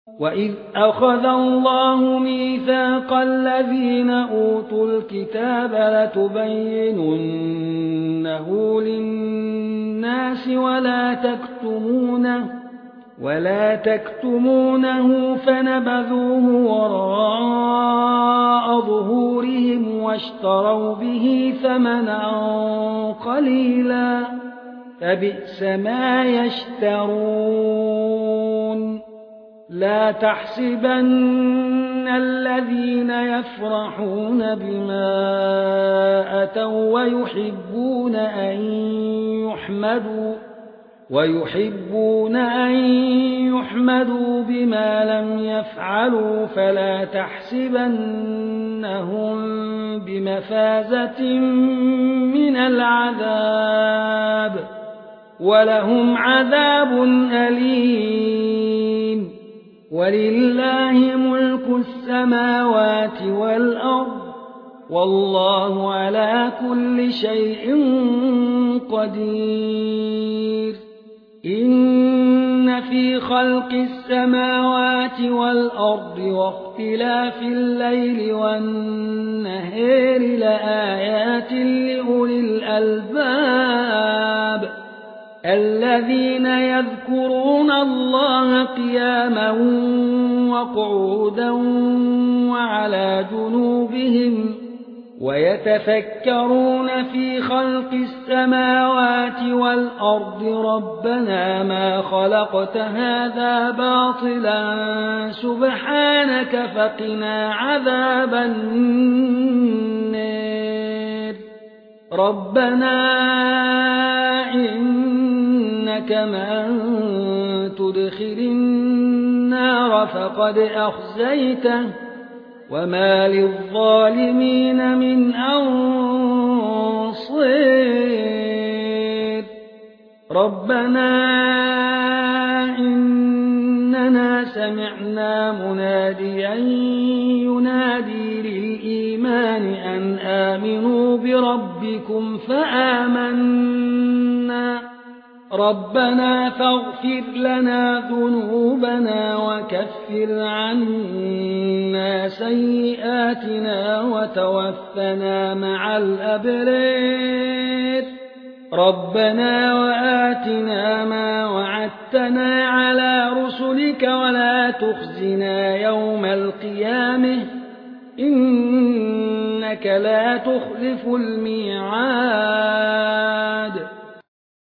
وَإِذْ أَخَذَ اللَّهُ مِيثَاقَ الَّذِينَ أُوتُوا الْكِتَابَ لَتُبَيِّنُنَّهُ لِلنَّاسِ وَلَا تَكْتُمُونَهُ فَنَبَذُوهُ وَرَاءَ ظُهُورِهِمْ وَاشْتَرَوْا بِهِ ثَمَنًا قَلِيلًا فَبِئْسَ مَا يَشْتَرُونَ لا تحسبن الذين يفرحون بما أتوا ويحبون أن يحمدوا بما لم يفعلوا فلا تحسبنهم بمفازة من العذاب ولهم عذاب أليم ولله ملك السماوات والأرض والله على كل شيء قدير إن في خلق السماوات والأرض واختلاف الليل والنهار لآيات لأولي الألباب الذين يذكرون الله قياما وقعودا وعلى جنوبهم ويتفكرون في خلق السماوات والأرض ربنا ما خلقت هذا باطلا سبحانك فقنا عذاب النار ربنا إنك من تدخل النار فقد أخزيته وما للظالمين من أنصير ربنا إننا سمعنا مناديا ينادي للإيمان أن آمنوا بربكم فآمنا ربنا فاغفر لنا ذنوبنا وكفر عنا سيئاتنا وتوفنا مع الأبرار ربنا وآتنا ما وعدتنا على رسلك ولا تخزنا يوم القيامة إنك لا تخلف الميعاد